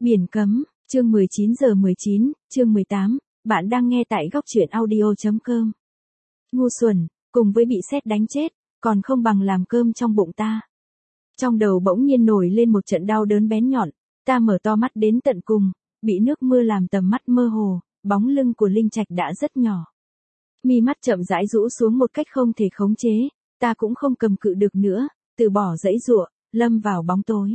Biển cấm, chương 19:19, chương 18, bạn đang nghe tại góc truyện audio.com. Ngu xuẩn, cùng với bị sét đánh chết, còn không bằng làm cơm trong bụng ta. Trong đầu bỗng nhiên nổi lên một trận đau đớn bén nhọn, ta mở to mắt đến tận cùng, bị nước mưa làm tầm mắt mơ hồ, bóng lưng của Linh Trạch đã rất nhỏ. Mi mắt chậm rãi rũ xuống một cách không thể khống chế, ta cũng không cầm cự được nữa, từ bỏ giãy giụa, lâm vào bóng tối.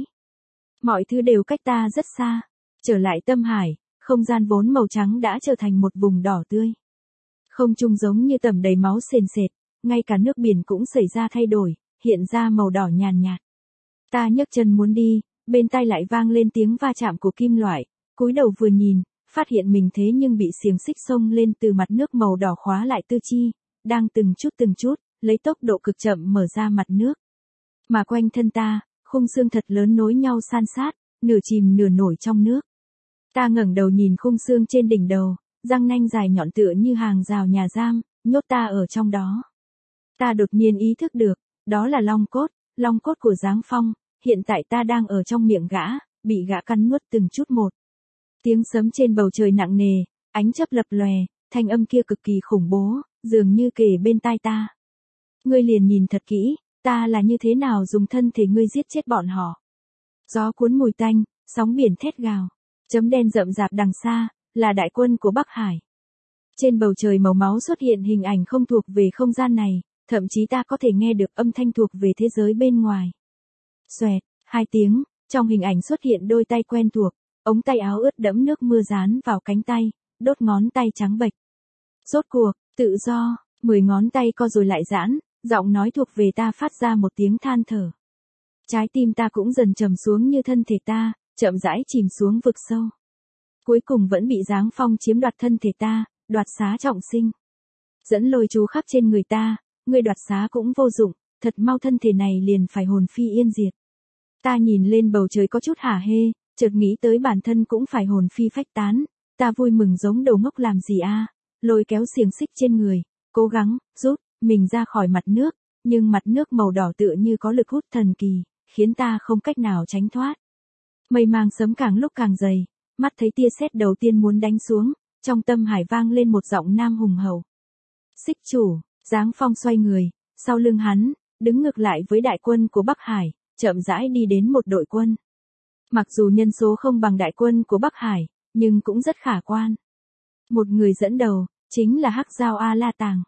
Mọi thứ đều cách ta rất xa. Trở lại tâm hải, không gian vốn màu trắng đã trở thành một vùng đỏ tươi. Không trung giống như tẩm đầy máu sền sệt, ngay cả nước biển cũng xảy ra thay đổi, hiện ra màu đỏ nhàn nhạt. Ta nhấc chân muốn đi, bên tai lại vang lên tiếng va chạm của kim loại, cúi đầu vừa nhìn, phát hiện mình thế nhưng bị xiềng xích xông lên từ mặt nước màu đỏ khóa lại tư chi, đang từng chút, lấy tốc độ cực chậm mở ra mặt nước. Mà quanh thân ta, khung xương thật lớn nối nhau san sát, nửa chìm nửa nổi trong nước. Ta ngẩng đầu nhìn khung xương trên đỉnh đầu, răng nanh dài nhọn tựa như hàng rào nhà giam, nhốt ta ở trong đó. Ta đột nhiên ý thức được, đó là long cốt của Giáng Phong, hiện tại ta đang ở trong miệng gã, bị gã cắn nuốt từng chút một. Tiếng sấm trên bầu trời nặng nề, ánh chớp lập lòe, thanh âm kia cực kỳ khủng bố, dường như kề bên tai ta. Ngươi liền nhìn thật kỹ, ta là như thế nào dùng thân thể ngươi giết chết bọn họ. Gió cuốn mùi tanh, sóng biển thét gào. Chấm đen rậm rạp đằng xa, là đại quân của Bắc Hải. Trên bầu trời màu máu xuất hiện hình ảnh không thuộc về không gian này, thậm chí ta có thể nghe được âm thanh thuộc về thế giới bên ngoài. Xoẹt, 2 tiếng, trong hình ảnh xuất hiện đôi tay quen thuộc, ống tay áo ướt đẫm nước mưa dán vào cánh tay, đốt ngón tay trắng bệch. Rốt cuộc, tự do, 10 ngón tay co rồi lại giãn, giọng nói thuộc về ta phát ra một tiếng than thở. Trái tim ta cũng dần trầm xuống như thân thể ta, chậm rãi chìm xuống vực sâu. Cuối cùng vẫn bị Giáng Phong chiếm đoạt thân thể ta, đoạt xá trọng sinh. Dẫn lôi chú khắc trên người ta, người đoạt xá cũng vô dụng, thật mau thân thể này liền phải hồn phi yên diệt. Ta nhìn lên bầu trời có chút hả hê, chợt nghĩ tới bản thân cũng phải hồn phi phách tán, ta vui mừng giống đồ ngốc làm gì a, lôi kéo xiềng xích trên người, cố gắng rút mình ra khỏi mặt nước, nhưng mặt nước màu đỏ tựa như có lực hút thần kỳ, khiến ta không cách nào tránh thoát. Mây màng sấm càng lúc càng dày, mắt thấy tia sét đầu tiên muốn đánh xuống, trong tâm hải vang lên một giọng nam hùng hậu. Xích chủ, Giáng Phong xoay người, sau lưng hắn, đứng ngược lại với đại quân của Bắc Hải, chậm rãi đi đến một đội quân. Mặc dù nhân số không bằng đại quân của Bắc Hải, nhưng cũng rất khả quan. Một người dẫn đầu, chính là Hắc Dao A-La Tàng.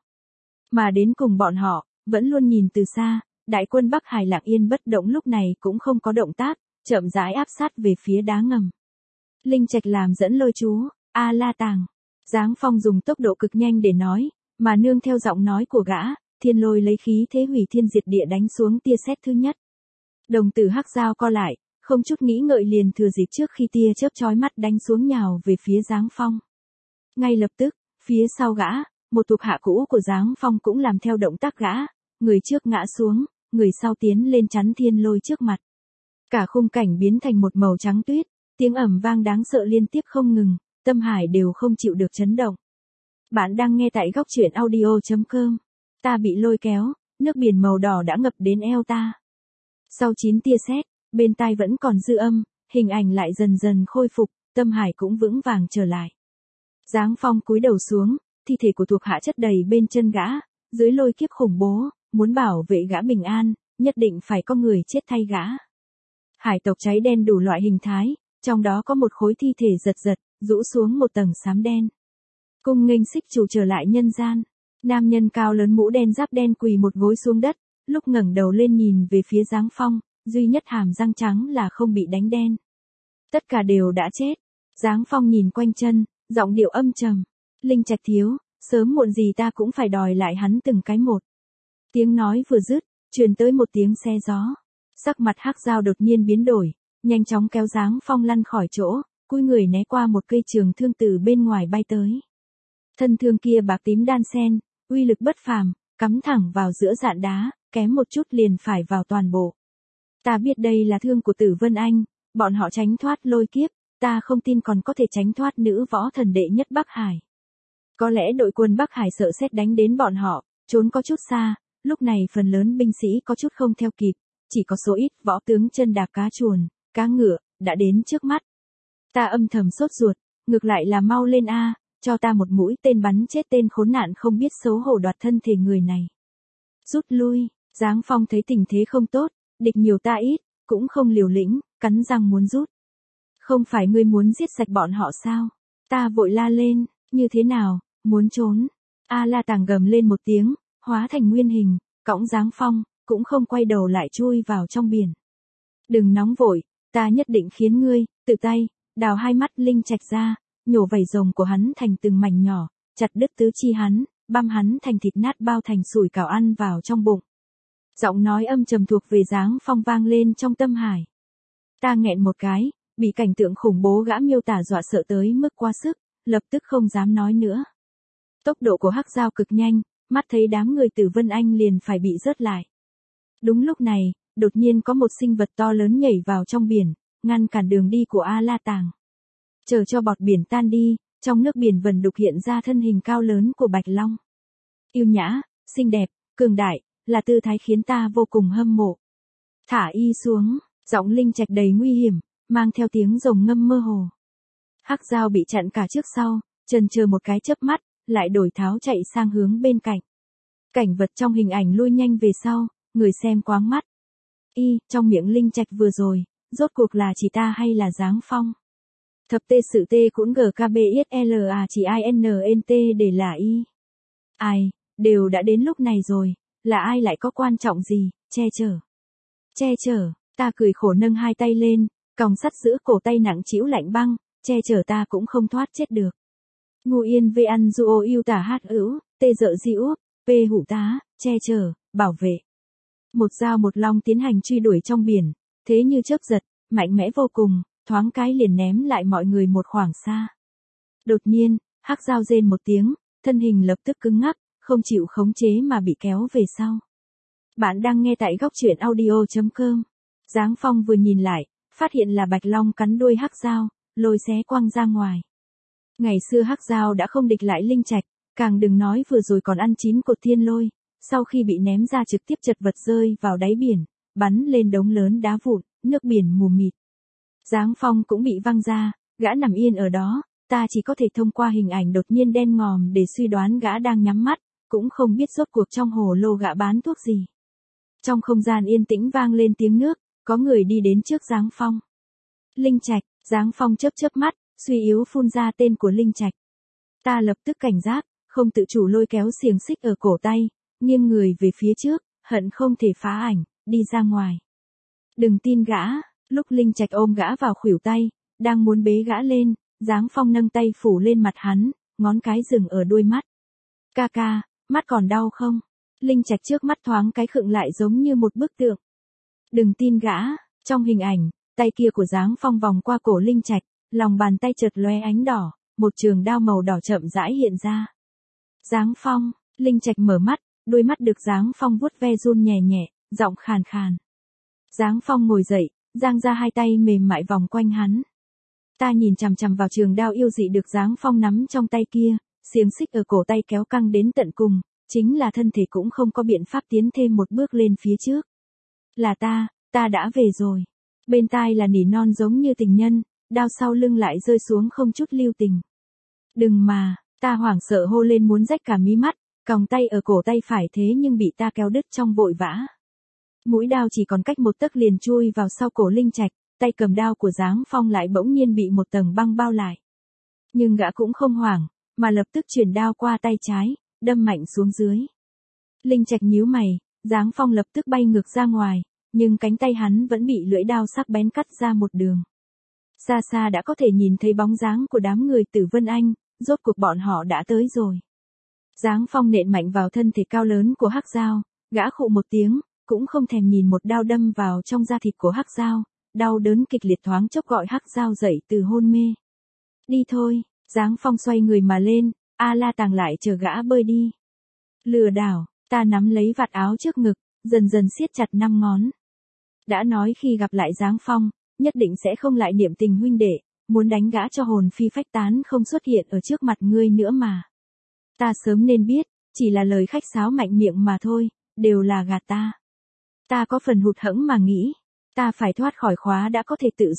Mà đến cùng bọn họ, vẫn luôn nhìn từ xa, đại quân Bắc Hải lặng yên bất động lúc này cũng không có động tác, chậm rãi áp sát về phía đá ngầm. Linh Trạch làm dẫn lôi chú, A-La Tàng. Giáng Phong dùng tốc độ cực nhanh để nói, mà nương theo giọng nói của gã, thiên lôi lấy khí thế hủy thiên diệt địa đánh xuống tia sét thứ nhất. Đồng tử Hắc Dao co lại, không chút nghĩ ngợi liền thừa dịp trước khi tia chớp chói mắt đánh xuống nhào về phía Giáng Phong. Ngay lập tức, phía sau gã, một thuộc hạ cũ của Giáng Phong cũng làm theo động tác gã, người trước ngã xuống, người sau tiến lên chắn thiên lôi trước mặt. Cả khung cảnh biến thành một màu trắng tuyết, tiếng ầm vang đáng sợ liên tiếp không ngừng, tâm hải đều không chịu được chấn động. Bạn đang nghe tại góc truyện audio.com. Ta bị lôi kéo, nước biển màu đỏ đã ngập đến eo ta. Sau 9 tia sét, bên tai vẫn còn dư âm, hình ảnh lại dần dần khôi phục, tâm hải cũng vững vàng trở lại. Giáng Phong cúi đầu xuống, thi thể của thuộc hạ chất đầy bên chân gã, dưới lôi kiếp khủng bố, muốn bảo vệ gã bình an, nhất định phải có người chết thay gã. Hải tộc cháy đen đủ loại hình thái, trong đó có một khối thi thể giật, rũ xuống một tầng xám đen. Cung nghênh xích chủ trở lại nhân gian. Nam nhân cao lớn mũ đen giáp đen quỳ một gối xuống đất, lúc ngẩng đầu lên nhìn về phía Giáng Phong, duy nhất hàm răng trắng là không bị đánh đen. Tất cả đều đã chết. Giáng Phong nhìn quanh chân, giọng điệu âm trầm. Linh Trạch thiếu, sớm muộn gì ta cũng phải đòi lại hắn từng cái một. Tiếng nói vừa dứt, truyền tới một tiếng xe gió. Sắc mặt Hắc Dao đột nhiên biến đổi, nhanh chóng kéo Giáng Phong lăn khỏi chỗ, cúi người né qua một cây trường thương từ bên ngoài bay tới. Thân thương kia bạc tím đan xen, uy lực bất phàm, cắm thẳng vào giữa dạn đá, kém một chút liền phải vào toàn bộ. Ta biết đây là thương của Tử Vân Anh, bọn họ tránh thoát lôi kiếp, ta không tin còn có thể tránh thoát nữ võ thần đệ nhất Bắc Hải. Có lẽ đội quân Bắc Hải sợ sét đánh đến bọn họ, trốn có chút xa, lúc này phần lớn binh sĩ có chút không theo kịp, chỉ có số ít võ tướng chân đạp cá chuồn, cá ngựa, đã đến trước mắt. Ta âm thầm sốt ruột, ngược lại là mau lên a, cho ta một mũi tên bắn chết tên khốn nạn không biết xấu hổ đoạt thân thể người này. Rút lui, Giáng Phong thấy tình thế không tốt, địch nhiều ta ít, cũng không liều lĩnh, cắn răng muốn rút. Không phải ngươi muốn giết sạch bọn họ sao? Ta vội la lên, như thế nào, muốn trốn? A La Tàng gầm lên một tiếng, hóa thành nguyên hình, cõng Giáng Phong, cũng không quay đầu lại chui vào trong biển. Đừng nóng vội, ta nhất định khiến ngươi, tự tay, đào hai mắt linh trạch ra, nhổ vảy rồng của hắn thành từng mảnh nhỏ, chặt đứt tứ chi hắn, băm hắn thành thịt nát bao thành sủi cảo ăn vào trong bụng. Giọng nói âm trầm thuộc về Giáng Phong vang lên trong tâm hải. Ta nghẹn một cái, bị cảnh tượng khủng bố gã miêu tả dọa sợ tới mức quá sức, lập tức không dám nói nữa. Tốc độ của hắc dao cực nhanh, mắt thấy đám người Tử Vân Anh liền phải bị rớt lại. Đúng lúc này, đột nhiên có một sinh vật to lớn nhảy vào trong biển, ngăn cản đường đi của A La Tàng. Chờ cho bọt biển tan đi, trong nước biển vần đục hiện ra thân hình cao lớn của Bạch Long. Yêu nhã, xinh đẹp, cường đại, là tư thái khiến ta vô cùng hâm mộ. Thả y xuống, giọng linh trạch đầy nguy hiểm, mang theo tiếng rồng ngâm mơ hồ. Hắc dao bị chặn cả trước sau, chần chờ một cái chớp mắt, lại đổi tháo chạy sang hướng bên cạnh. Cảnh vật trong hình ảnh lui nhanh về sau, người xem quáng mắt. Trong miệng linh trạch vừa rồi, rốt cuộc là chỉ ta hay là Giáng Phong? Thập tê sự tê cũng GKBISLA chỉ INNT để là y. Ai, đều đã đến lúc này rồi, là ai lại có quan trọng gì, che chở. Che chở, ta cười khổ nâng hai tay lên, còng sắt giữ cổ tay nặng trĩu lạnh băng, che chở ta cũng không thoát chết được. Ngu yên vê ăn du ô yêu tả hát ữu, tê dợ di úp, p hủ tá, che chở, bảo vệ. Một dao một long tiến hành truy đuổi trong biển, thế như chớp giật, mạnh mẽ vô cùng, thoáng cái liền ném lại mọi người một khoảng xa. Đột nhiên, hắc dao rên một tiếng, thân hình lập tức cứng ngắc, không chịu khống chế mà bị kéo về sau. Bạn đang nghe tại góc truyện audio.com. Giáng Phong vừa nhìn lại, phát hiện là Bạch Long cắn đuôi hắc dao, lôi xé quăng ra ngoài. Ngày xưa hắc dao đã không địch lại linh trạch, càng đừng nói vừa rồi còn ăn chín cột thiên lôi, sau khi bị ném ra trực tiếp chật vật rơi vào đáy biển, bắn lên đống lớn đá vụn, nước biển mù mịt. Giáng Phong cũng bị văng ra, gã nằm yên ở đó, ta chỉ có thể thông qua hình ảnh đột nhiên đen ngòm để suy đoán gã đang nhắm mắt, cũng không biết rốt cuộc trong hồ lô gã bán thuốc gì. Trong không gian yên tĩnh vang lên tiếng nước, có người đi đến trước Giáng Phong. Linh trạch, Giáng Phong chớp chớp mắt, suy yếu phun ra tên của linh trạch. Ta lập tức cảnh giác, không tự chủ lôi kéo xiềng xích ở cổ tay, nghiêng người về phía trước, hận không thể phá ảnh, đi ra ngoài. Đừng tin gã, lúc linh trạch ôm gã vào khuỷu tay, đang muốn bế gã lên, Giáng Phong nâng tay phủ lên mặt hắn, ngón cái dừng ở đuôi mắt. Ca ca, mắt còn đau không? Linh trạch trước mắt thoáng cái khựng lại giống như một bức tượng. Đừng tin gã, trong hình ảnh, tay kia của Giáng Phong vòng qua cổ linh trạch, lòng bàn tay chợt lóe ánh đỏ, một trường đao màu đỏ chậm rãi hiện ra. Giáng Phong, linh trạch mở mắt, đôi mắt được Giáng Phong vuốt ve run nhẹ nhẹ, giọng khàn khàn. Giáng Phong ngồi dậy, giang ra hai tay mềm mại vòng quanh hắn. Ta nhìn chằm chằm vào trường đao yêu dị được Giáng Phong nắm trong tay kia, xiềng xích ở cổ tay kéo căng đến tận cùng, chính là thân thể cũng không có biện pháp tiến thêm một bước lên phía trước. Là ta đã về rồi. Bên tai là nỉ non giống như tình nhân, đao sau lưng lại rơi xuống không chút lưu tình. Đừng mà, ta hoảng sợ hô lên muốn rách cả mí mắt, còng tay ở cổ tay phải thế nhưng bị ta kéo đứt trong vội vã. Mũi đao chỉ còn cách một tấc liền chui vào sau cổ linh trạch, tay cầm đao của Giáng Phong lại bỗng nhiên bị một tầng băng bao lại. Nhưng gã cũng không hoảng, mà lập tức chuyển đao qua tay trái, đâm mạnh xuống dưới. Linh trạch nhíu mày, Giáng Phong lập tức bay ngược ra ngoài, nhưng cánh tay hắn vẫn bị lưỡi đao sắc bén cắt ra một đường. Xa xa đã có thể nhìn thấy bóng dáng của đám người Tử Vân Anh, rốt cuộc bọn họ đã tới rồi. Giáng Phong nện mạnh vào thân thể cao lớn của hắc dao, gã khụ một tiếng, cũng không thèm nhìn một đao đâm vào trong da thịt của hắc dao, đau đớn kịch liệt thoáng chốc gọi hắc dao dậy từ hôn mê. Đi thôi, Giáng Phong xoay người mà lên, A La Tàng lại chờ gã bơi đi. Lừa đảo, ta nắm lấy vạt áo trước ngực, dần dần siết chặt 5 ngón. Đã nói khi gặp lại Giáng Phong, nhất định sẽ không lại niệm tình huynh đệ, muốn đánh gã cho hồn phi phách tán không xuất hiện ở trước mặt ngươi nữa mà. Ta sớm nên biết, chỉ là lời khách sáo mạnh miệng mà thôi, đều là gạt ta. Ta có phần hụt hẫng mà nghĩ, ta phải thoát khỏi khóa đã có thể tự do,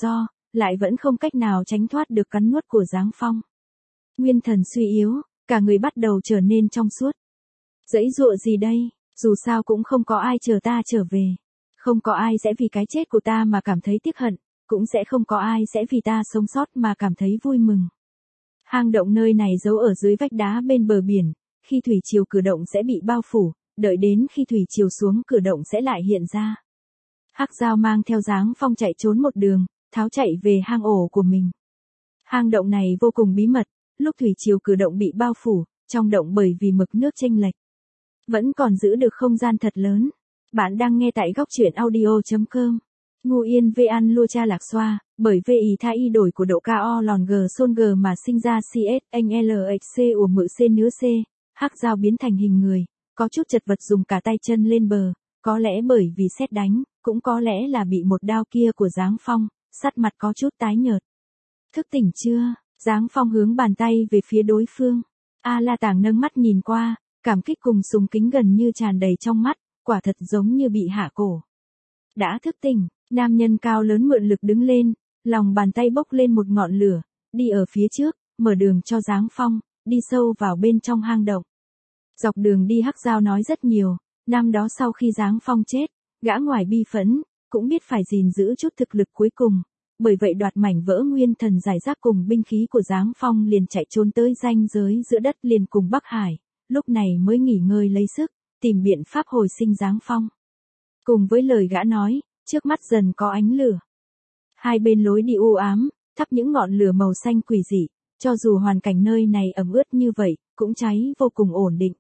lại vẫn không cách nào tránh thoát được cắn nuốt của Giáng Phong. Nguyên thần suy yếu, cả người bắt đầu trở nên trong suốt. Giãy giụa gì đây, dù sao cũng không có ai chờ ta trở về. Không có ai sẽ vì cái chết của ta mà cảm thấy tiếc hận, cũng sẽ không có ai sẽ vì ta sống sót mà cảm thấy vui mừng. Hang động nơi này giấu ở dưới vách đá bên bờ biển, khi thủy triều cử động sẽ bị bao phủ, đợi đến khi thủy triều xuống cử động sẽ lại hiện ra. Hắc Dao mang theo Giáng Phong chạy trốn một đường, tháo chạy về hang ổ của mình. Hang động này vô cùng bí mật, lúc thủy triều cử động bị bao phủ, trong động bởi vì mực nước chênh lệch, vẫn còn giữ được không gian thật lớn. Bạn đang nghe tại góc truyện audio.com. Ngu yên về ăn lua cha lạc xoa, bởi vì ý thay đổi của độ KO lòn G son G mà sinh ra CS anh LXC ủa mự C nứa C. Hắc Dao biến thành hình người, có chút chật vật dùng cả tay chân lên bờ, có lẽ bởi vì sét đánh, cũng có lẽ là bị một đao kia của Giáng Phong, sắt mặt có chút tái nhợt. Thức tỉnh chưa? Giáng Phong hướng bàn tay về phía đối phương. A La Tàng nâng mắt nhìn qua, cảm kích cùng sùng kính gần như tràn đầy trong mắt, quả thật giống như bị hạ cổ. Đã thức tỉnh, nam nhân cao lớn mượn lực đứng lên, lòng bàn tay bốc lên một ngọn lửa, đi ở phía trước, mở đường cho Giáng Phong, đi sâu vào bên trong hang động. Dọc đường đi Hắc Dao nói rất nhiều, năm đó sau khi Giáng Phong chết, gã ngoài bi phẫn, cũng biết phải gìn giữ chút thực lực cuối cùng, bởi vậy đoạt mảnh vỡ nguyên thần giải rác cùng binh khí của Giáng Phong liền chạy trốn tới ranh giới giữa đất liền cùng Bắc Hải, lúc này mới nghỉ ngơi lấy sức, tìm biện pháp hồi sinh Giáng Phong. Cùng với lời gã nói, trước mắt dần có ánh lửa. Hai bên lối đi u ám, thắp những ngọn lửa màu xanh quỷ dị, cho dù hoàn cảnh nơi này ẩm ướt như vậy, cũng cháy vô cùng ổn định.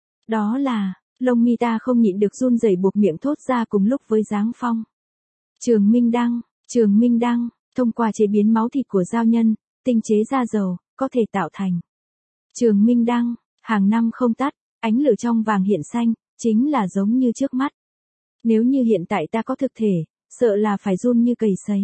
Đó là, lông mi ta không nhịn được run rẩy buộc miệng thốt ra cùng lúc với Giáng Phong. Trường Minh Đăng, thông qua chế biến máu thịt của giao nhân, tinh chế ra dầu, có thể tạo thành. Trường Minh Đăng, hàng năm không tắt, ánh lửa trong vàng hiện xanh, chính là giống như trước mắt. Nếu như hiện tại ta có thực thể, sợ là phải run như cầy sấy.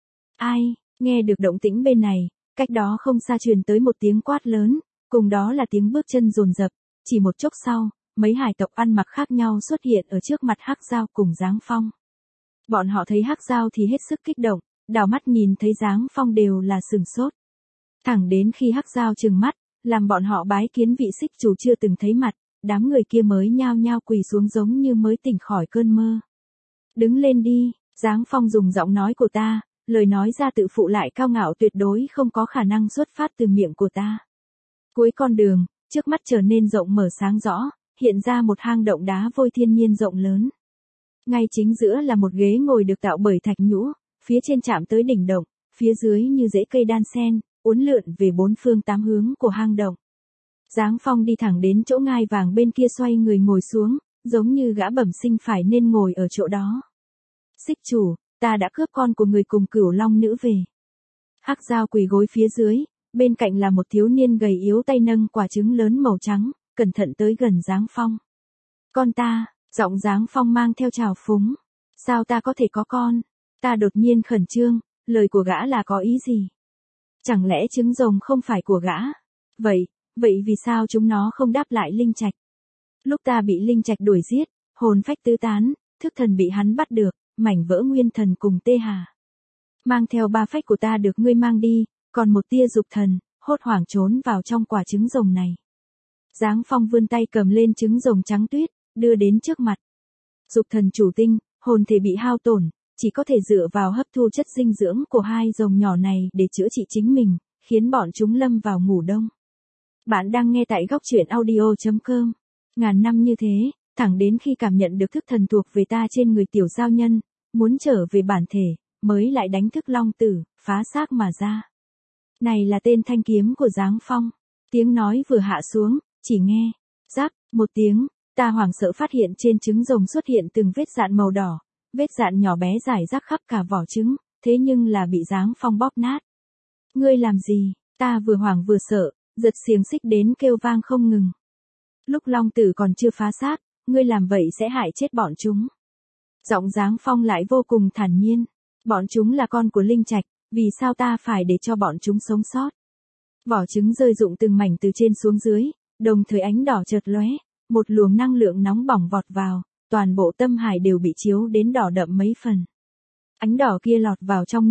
Ai, nghe được động tĩnh bên này, cách đó không xa truyền tới một tiếng quát lớn, cùng đó là tiếng bước chân dồn dập, chỉ một chốc sau, mấy hải tộc ăn mặc khác nhau xuất hiện ở trước mặt Hắc Dao cùng Giáng Phong. Bọn họ thấy Hắc Dao thì hết sức kích động, đảo mắt nhìn thấy Giáng Phong đều là sửng sốt. Thẳng đến khi Hắc Dao trừng mắt, làm bọn họ bái kiến vị xích chủ chưa từng thấy mặt, đám người kia mới nhao nhao quỳ xuống giống như mới tỉnh khỏi cơn mơ. Đứng lên đi, Giáng Phong dùng giọng nói của ta, lời nói ra tự phụ lại cao ngạo tuyệt đối không có khả năng xuất phát từ miệng của ta. Cuối con đường, trước mắt trở nên rộng mở sáng rõ, hiện ra một hang động đá vôi thiên nhiên rộng lớn. Ngay chính giữa là một ghế ngồi được tạo bởi thạch nhũ, phía trên chạm tới đỉnh động, phía dưới như rễ cây đan sen, uốn lượn về bốn phương tám hướng của hang động. Giáng Phong đi thẳng đến chỗ ngai vàng bên kia xoay người ngồi xuống, giống như gã bẩm sinh phải nên ngồi ở chỗ đó. Xích chủ, ta đã cướp con của người cùng Cửu Long nữ về. Hắc Dao quỳ gối phía dưới, bên cạnh là một thiếu niên gầy yếu tay nâng quả trứng lớn màu trắng, cẩn thận tới gần Giáng Phong. Con ta, giọng Giáng Phong mang theo trào phúng. Sao ta có thể có con? Ta đột nhiên khẩn trương, lời của gã là có ý gì? Chẳng lẽ trứng rồng không phải của gã? Vậy vì sao chúng nó không đáp lại linh trạch? Lúc ta bị linh trạch đuổi giết, hồn phách tứ tán, thức thần bị hắn bắt được, mảnh vỡ nguyên thần cùng tê hà. Mang theo ba phách của ta được ngươi mang đi, còn một tia dục thần, hốt hoảng trốn vào trong quả trứng rồng này. Giáng Phong vươn tay cầm lên trứng rồng trắng tuyết, đưa đến trước mặt. Dục thần chủ tinh, hồn thể bị hao tổn, chỉ có thể dựa vào hấp thu chất dinh dưỡng của hai rồng nhỏ này để chữa trị chính mình, khiến bọn chúng lâm vào ngủ đông. Bạn đang nghe tại góc truyện audio.com. Ngàn năm như thế, thẳng đến khi cảm nhận được thức thần thuộc về ta trên người tiểu giao nhân, muốn trở về bản thể, mới lại đánh thức long tử, phá xác mà ra. Này là tên thanh kiếm của Giáng Phong. Tiếng nói vừa hạ xuống, chỉ nghe, rắc, một tiếng, ta hoảng sợ phát hiện trên trứng rồng xuất hiện từng vết dạn màu đỏ, vết dạn nhỏ bé rải rác khắp cả vỏ trứng, thế nhưng là bị Giáng Phong bóp nát. Ngươi làm gì? Ta vừa hoảng vừa sợ, giật xiềng xích đến kêu vang không ngừng. Lúc long tử còn chưa phá xác, ngươi làm vậy sẽ hại chết bọn chúng. Giọng Giáng Phong lại vô cùng thản nhiên. Bọn chúng là con của linh trạch, vì sao ta phải để cho bọn chúng sống sót? Vỏ trứng rơi rụng từng mảnh từ trên xuống dưới, đồng thời ánh đỏ chợt lóe, một luồng năng lượng nóng bỏng vọt vào, toàn bộ tâm hải đều bị chiếu đến đỏ đậm mấy phần. Ánh đỏ kia lọt vào trong nước,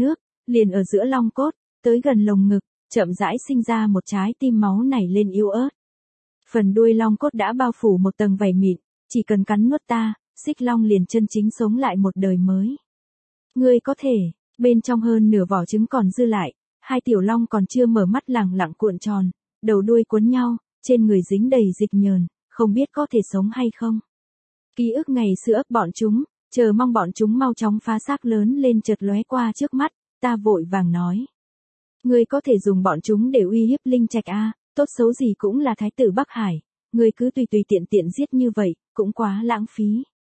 liền ở giữa long cốt, tới gần lồng ngực, chậm rãi sinh ra một trái tim máu nảy lên yếu ớt. Phần đuôi long cốt đã bao phủ một tầng vảy mịn, chỉ cần cắn nuốt ta, xích long liền chân chính sống lại một đời mới. Ngươi có thể, bên trong hơn nửa vỏ trứng còn dư lại, hai tiểu long còn chưa mở mắt lẳng lặng cuộn tròn, đầu đuôi cuốn nhau, trên người dính đầy dịch nhờn, không biết có thể sống hay không. Ký ức ngày xưa ấp bọn chúng, chờ mong bọn chúng mau chóng phá xác lớn lên chợt lóe qua trước mắt, ta vội vàng nói. Ngươi có thể dùng bọn chúng để uy hiếp Linh Trạch a, tốt xấu gì cũng là thái tử Bắc Hải, ngươi cứ tùy tùy tiện tiện giết như vậy, cũng quá lãng phí.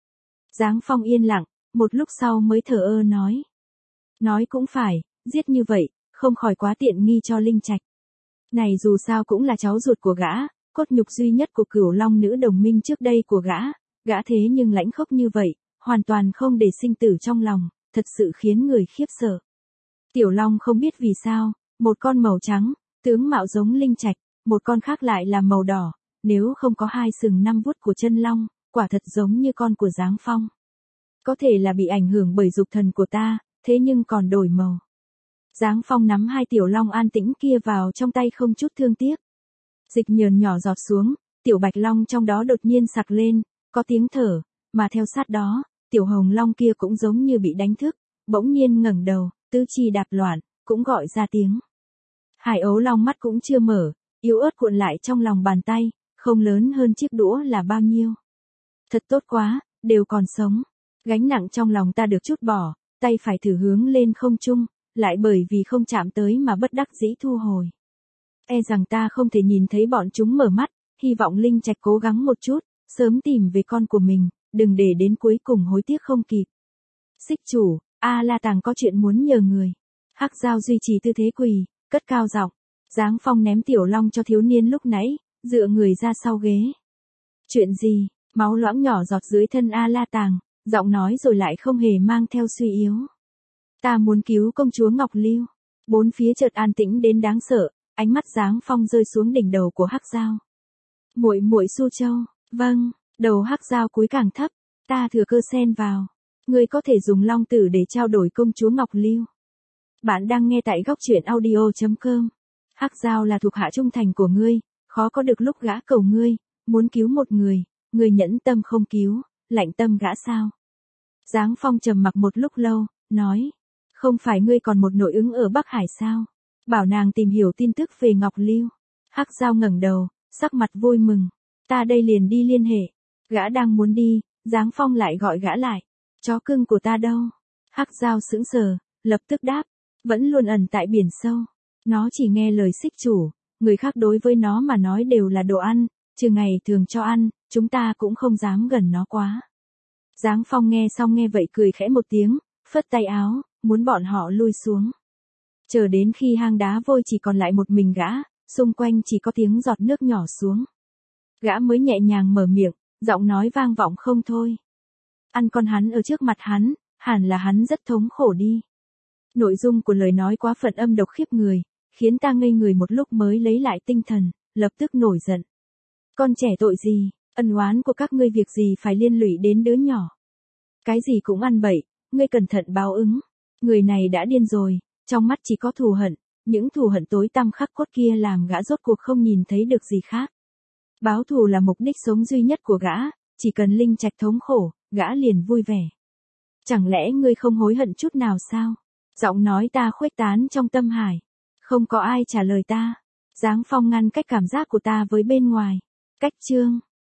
Giáng Phong yên lặng, một lúc sau mới thở ơ nói. Nói cũng phải, giết như vậy, không khỏi quá tiện nghi cho Linh Trạch. Này dù sao cũng là cháu ruột của gã, cốt nhục duy nhất của Cửu Long nữ đồng minh trước đây của gã thế nhưng lãnh khốc như vậy, hoàn toàn không để sinh tử trong lòng, thật sự khiến người khiếp sợ. Tiểu Long không biết vì sao, một con màu trắng, tướng mạo giống Linh Trạch, một con khác lại là màu đỏ, nếu không có hai sừng năm vuốt của chân long, quả thật giống như con của Giáng Phong. Có thể là bị ảnh hưởng bởi dục thần của ta, thế nhưng còn đổi màu. Giáng Phong nắm hai tiểu long an tĩnh kia vào trong tay không chút thương tiếc. Dịch nhờn nhỏ giọt xuống, tiểu bạch long trong đó đột nhiên sặc lên, có tiếng thở, mà theo sát đó, tiểu hồng long kia cũng giống như bị đánh thức, bỗng nhiên ngẩng đầu, tứ chi đạp loạn, cũng gọi ra tiếng. Hải ấu long mắt cũng chưa mở, yếu ớt cuộn lại trong lòng bàn tay, không lớn hơn chiếc đũa là bao nhiêu. Thật tốt quá, đều còn sống. Gánh nặng trong lòng ta được chút bỏ, tay phải thử hướng lên không trung, lại bởi vì không chạm tới mà bất đắc dĩ thu hồi. E rằng ta không thể nhìn thấy bọn chúng mở mắt, hy vọng Linh Trạch cố gắng một chút, sớm tìm về con của mình, đừng để đến cuối cùng hối tiếc không kịp. Xích chủ, A La Tàng có chuyện muốn nhờ người. Hắc Dao duy trì tư thế quỳ, cất cao giọng. Giáng Phong ném tiểu long cho thiếu niên lúc nãy, dựa người ra sau ghế. Chuyện gì? Máu loãng nhỏ giọt dưới thân A La Tàng, giọng nói rồi lại không hề mang theo suy yếu. Ta muốn cứu công chúa Ngọc Lưu. Bốn phía chợt an tĩnh đến đáng sợ, ánh mắt Giáng Phong rơi xuống đỉnh đầu của Hắc Dao. Muội muội Su Châu, vâng, đầu Hắc Dao cúi càng thấp, ta thừa cơ xen vào. Ngươi có thể dùng long tử để trao đổi công chúa Ngọc Lưu. Bạn đang nghe tại góc truyện audio.com. Hắc Dao là thuộc hạ trung thành của ngươi, khó có được lúc gã cầu ngươi, muốn cứu một người, ngươi nhẫn tâm không cứu, lạnh tâm gã sao? Giáng Phong trầm mặc một lúc lâu, nói, không phải ngươi còn một nội ứng ở Bắc Hải sao? Bảo nàng tìm hiểu tin tức về Ngọc Lưu. Hắc Dao ngẩng đầu, sắc mặt vui mừng, ta đây liền đi liên hệ. Gã đang muốn đi, Giáng Phong lại gọi gã lại, chó cưng của ta đâu? Hắc Dao sững sờ, lập tức đáp, vẫn luôn ẩn tại biển sâu. Nó chỉ nghe lời xích chủ, người khác đối với nó mà nói đều là đồ ăn, trừ ngày thường cho ăn, chúng ta cũng không dám gần nó quá. Giáng Phong nghe xong nghe vậy cười khẽ một tiếng, phất tay áo, muốn bọn họ lui xuống. Chờ đến khi hang đá vôi chỉ còn lại một mình gã, xung quanh chỉ có tiếng giọt nước nhỏ xuống. Gã mới nhẹ nhàng mở miệng, giọng nói vang vọng không thôi. Ăn con hắn ở trước mặt hắn, hẳn là hắn rất thống khổ đi. Nội dung của lời nói quá phận âm độc khiếp người, khiến ta ngây người một lúc mới lấy lại tinh thần, lập tức nổi giận. Con trẻ tội gì, ân oán của các ngươi việc gì phải liên lụy đến đứa nhỏ. Cái gì cũng ăn bậy, ngươi cẩn thận báo ứng. Người này đã điên rồi, trong mắt chỉ có thù hận, những thù hận tối tăm khắc cốt kia làm gã rốt cuộc không nhìn thấy được gì khác. Báo thù là mục đích sống duy nhất của gã, chỉ cần Linh Trạch thống khổ, gã liền vui vẻ. Chẳng lẽ ngươi không hối hận chút nào sao? Giọng nói ta khuếch tán trong tâm hải. Không có ai trả lời ta. Giáng Phong ngăn cách cảm giác của ta với bên ngoài. Cách chương.